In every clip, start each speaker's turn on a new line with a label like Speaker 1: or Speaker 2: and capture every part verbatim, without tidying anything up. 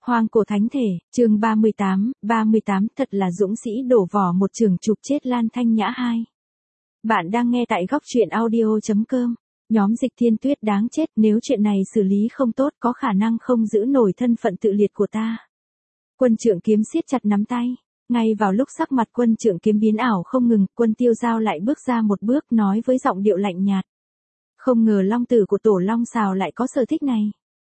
Speaker 1: Hoang cổ thánh thể, chương ba mươi tám, ba mươi tám thật là dũng sĩ đổ vỏ một trường chụp chết Lan Thanh Nhã hai. Bạn đang nghe tại góc truyện audio chấm com. Nhóm Dịch Thiên Tuyết đáng chết, nếu chuyện này xử lý không tốt có khả năng không giữ nổi thân phận tự liệt của ta. Quân Trượng Kiếm siết chặt nắm tay. Ngay vào lúc sắc mặt Quân Trượng Kiếm biến ảo không ngừng, Quân Tiêu Giao lại bước ra một bước nói với giọng điệu lạnh nhạt. Không ngờ long tử của Tổ Long Sào lại có sở thích này.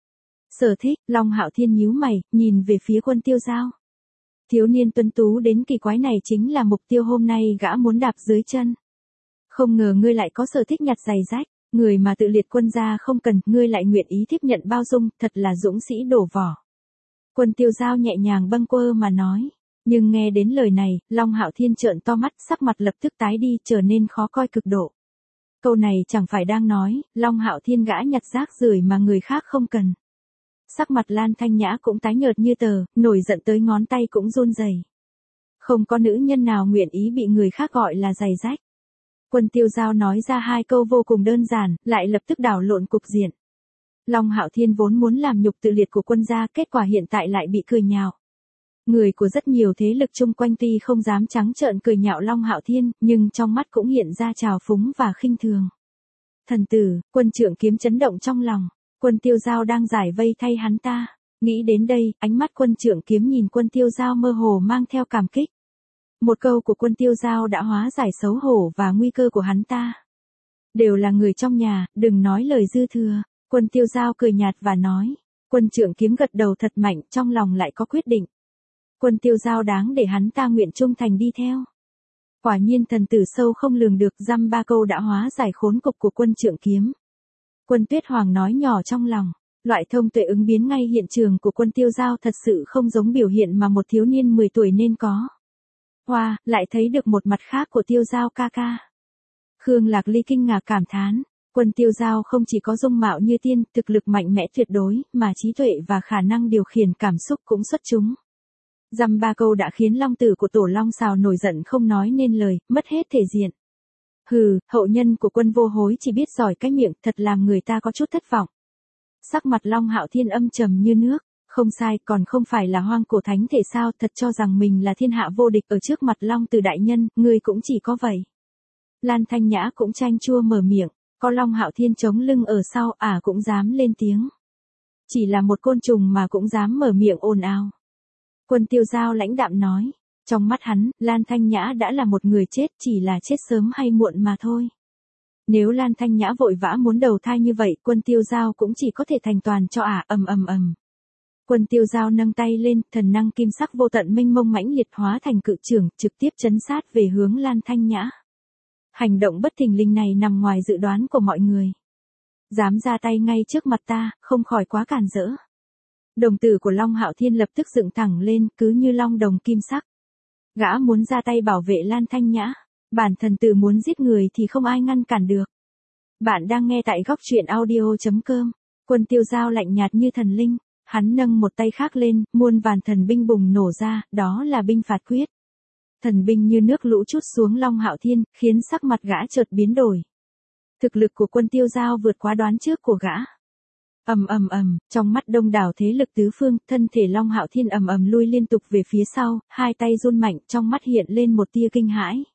Speaker 1: Sở thích, Long Hạo Thiên nhíu mày, nhìn về phía Quân Tiêu Giao. Thiếu niên tuấn tú đến kỳ quái này chính là mục tiêu hôm nay gã muốn đạp dưới chân. Không ngờ ngươi lại có sở thích nhặt giày rách, người mà tự liệt quân gia không cần, ngươi lại nguyện ý tiếp nhận bao dung, thật là dũng sĩ đổ vỏ. Quân Tiêu Giao nhẹ nhàng bâng quơ mà nói, nhưng nghe đến lời này, Long Hạo Thiên trợn to mắt, sắc mặt lập tức tái đi, trở nên khó coi cực độ. Câu này chẳng phải đang nói, Long Hạo Thiên gã nhặt rác rưởi mà người khác không cần. Sắc mặt Lan Thanh Nhã cũng tái nhợt như tờ, nổi giận tới ngón tay cũng run rẩy. Không có nữ nhân nào nguyện ý bị người khác gọi là giày rách. Quân Tiêu Giao nói ra hai câu vô cùng đơn giản, lại lập tức đảo lộn cục diện. Long Hạo Thiên vốn muốn làm nhục tự liệt của quân gia, kết quả hiện tại lại bị cười nhạo. Người của rất nhiều thế lực chung quanh tuy không dám trắng trợn cười nhạo Long Hạo Thiên, nhưng trong mắt cũng hiện ra trào phúng và khinh thường. Thần tử, Quân Trượng Kiếm chấn động trong lòng. Quân Tiêu Giao đang giải vây thay hắn ta. Nghĩ đến đây, ánh mắt Quân Trượng Kiếm nhìn Quân Tiêu Giao mơ hồ mang theo cảm kích. Một câu của Quân Tiêu Giao đã hóa giải xấu hổ và nguy cơ của hắn ta. Đều là người trong nhà, đừng nói lời dư thừa. Quân Tiêu Giao cười nhạt và nói. Quân Trượng Kiếm gật đầu thật mạnh, trong lòng lại có quyết định. Quân Tiêu Giao đáng để hắn ta nguyện trung thành đi theo. Quả nhiên thần tử sâu không lường được, dăm ba câu đã hóa giải khốn cục của Quân Trượng Kiếm. Quân Tuyết Hoàng nói nhỏ trong lòng, loại thông tuệ ứng biến ngay hiện trường của Quân Tiêu Giao thật sự không giống biểu hiện mà một thiếu niên mười tuổi nên có. Hoa, lại thấy được một mặt khác của Tiêu Giao ca ca. Khương Lạc Ly kinh ngạc cảm thán, Quân Tiêu Giao không chỉ có dung mạo như tiên, thực lực mạnh mẽ tuyệt đối, mà trí tuệ và khả năng điều khiển cảm xúc cũng xuất chúng. Dăm ba câu đã khiến long tử của Tổ Long Sào nổi giận không nói nên lời, mất hết thể diện. Hừ, hậu nhân của Quân Vô Hối chỉ biết giỏi cái miệng, thật làm người ta có chút thất vọng. Sắc mặt Long Hạo Thiên âm trầm như nước, không sai, còn không phải là hoang cổ thánh thể sao, thật cho rằng mình là thiên hạ vô địch ở trước mặt Long Tử đại nhân, ngươi cũng chỉ có vậy. Lan Thanh Nhã cũng chanh chua mở miệng, có Long Hạo Thiên chống lưng ở sau, ả cũng dám lên tiếng. Chỉ là một côn trùng mà cũng dám mở miệng ồn ào. Quân Tiêu Giao lãnh đạm nói. Trong mắt hắn, Lan Thanh Nhã đã là một người chết, chỉ là chết sớm hay muộn mà thôi. Nếu Lan Thanh Nhã vội vã muốn đầu thai như vậy, Quân Tiêu Giao cũng chỉ có thể thành toàn cho ả, ầm ầm ầm. Quân Tiêu Giao nâng tay lên, thần năng kim sắc vô tận mênh mông mãnh liệt hóa thành cự trưởng, trực tiếp chấn sát về hướng Lan Thanh Nhã. Hành động bất thình lình này nằm ngoài dự đoán của mọi người. Dám ra tay ngay trước mặt ta, không khỏi quá càn rỡ. Đồng tử của Long Hạo Thiên lập tức dựng thẳng lên, cứ như long đồng kim sắc. Gã muốn ra tay bảo vệ Lan Thanh Nhã. Bản thần tử muốn giết người thì không ai ngăn cản được. Bạn đang nghe tại góc truyện audio chấm com. Quân Tiêu Giao lạnh nhạt như thần linh. Hắn nâng một tay khác lên, muôn vàn thần binh bùng nổ ra, đó là binh phạt quyết. Thần binh như nước lũ trút xuống Long Hạo Thiên, khiến sắc mặt gã chợt biến đổi. Thực lực của Quân Tiêu Giao vượt quá đoán trước của gã. Ầm ầm ầm, trong mắt đông đảo thế lực tứ phương, thân thể Long Hạo Thiên ầm ầm lui liên tục về phía sau, hai tay run mạnh, trong mắt hiện lên một tia kinh hãi.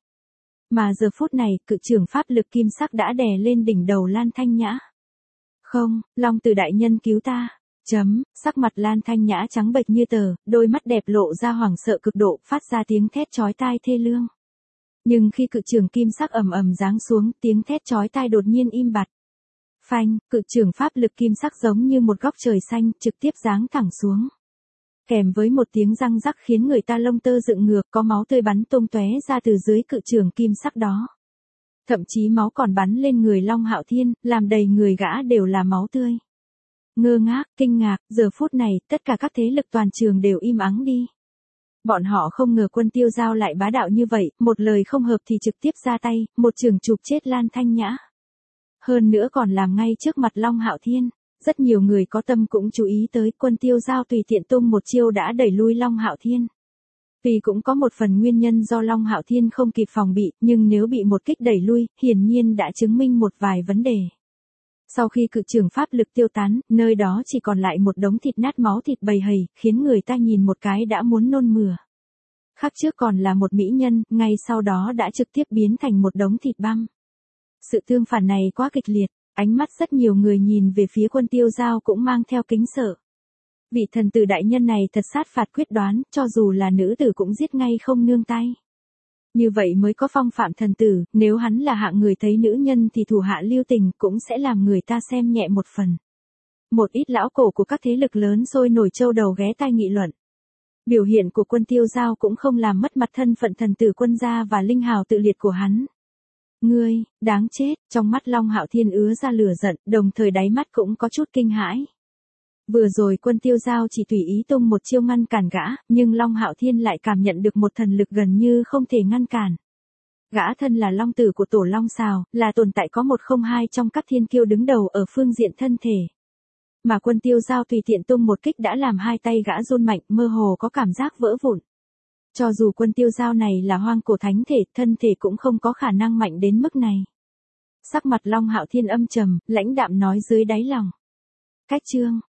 Speaker 1: Mà giờ phút này, cự trưởng pháp lực kim sắc đã đè lên đỉnh đầu Lan Thanh Nhã. Không, Long Tử đại nhân cứu ta. Chấm, sắc mặt Lan Thanh Nhã trắng bệch như tờ, đôi mắt đẹp lộ ra hoảng sợ cực độ, phát ra tiếng thét chói tai thê lương. Nhưng khi cự trưởng kim sắc ầm ầm giáng xuống, tiếng thét chói tai đột nhiên im bặt. Phanh, cự trưởng pháp lực kim sắc giống như một góc trời xanh, trực tiếp giáng thẳng xuống. Kèm với một tiếng răng rắc khiến người ta lông tơ dựng ngược, có máu tươi bắn tung tóe ra từ dưới cự trưởng kim sắc đó. Thậm chí máu còn bắn lên người Long Hạo Thiên, làm đầy người gã đều là máu tươi. Ngơ ngác, kinh ngạc, giờ phút này, tất cả các thế lực toàn trường đều im ắng đi. Bọn họ không ngờ Quân Tiêu Giao lại bá đạo như vậy, một lời không hợp thì trực tiếp ra tay, một trường chụp chết Lan Thanh Nhã. Hơn nữa còn làm ngay trước mặt Long Hạo Thiên. Rất nhiều người có tâm cũng chú ý tới Quân Tiêu Giao tùy tiện tung một chiêu đã đẩy lui Long Hạo Thiên. Tuy cũng có một phần nguyên nhân do Long Hạo Thiên không kịp phòng bị, nhưng nếu bị một kích đẩy lui, hiển nhiên đã chứng minh một vài vấn đề. Sau khi cự trưởng pháp lực tiêu tán, nơi đó chỉ còn lại một đống thịt nát máu thịt bầy hầy, khiến người ta nhìn một cái đã muốn nôn mửa. Khác trước còn là một mỹ nhân, ngay sau đó đã trực tiếp biến thành một đống thịt băm. Sự tương phản này quá kịch liệt, ánh mắt rất nhiều người nhìn về phía Quân Tiêu Giao cũng mang theo kính sợ. Vị thần tử đại nhân này thật sát phạt quyết đoán, cho dù là nữ tử cũng giết ngay không nương tay. Như vậy mới có phong phạm thần tử, nếu hắn là hạng người thấy nữ nhân thì thủ hạ lưu tình cũng sẽ làm người ta xem nhẹ một phần. Một ít lão cổ của các thế lực lớn sôi nổi châu đầu ghé tai nghị luận. Biểu hiện của Quân Tiêu Giao cũng không làm mất mặt thân phận thần tử Quân gia và linh hào tự liệt của hắn. Ngươi, đáng chết, trong mắt Long Hạo Thiên ứa ra lửa giận, đồng thời đáy mắt cũng có chút kinh hãi. Vừa rồi Quân Tiêu Giao chỉ tùy ý tung một chiêu ngăn cản gã, nhưng Long Hạo Thiên lại cảm nhận được một thần lực gần như không thể ngăn cản. Gã thân là long tử của tổ Long Sào, là tồn tại có một không hai trong các thiên kiêu đứng đầu ở phương diện thân thể. Mà Quân Tiêu Giao tùy tiện tung một kích đã làm hai tay gã run mạnh, mơ hồ có cảm giác vỡ vụn. Cho dù Quân Tiêu Giao này là hoang cổ thánh thể, thân thể cũng không có khả năng mạnh đến mức này. Sắc mặt Long Hạo Thiên âm trầm, lãnh đạm nói dưới đáy lòng. Cách chương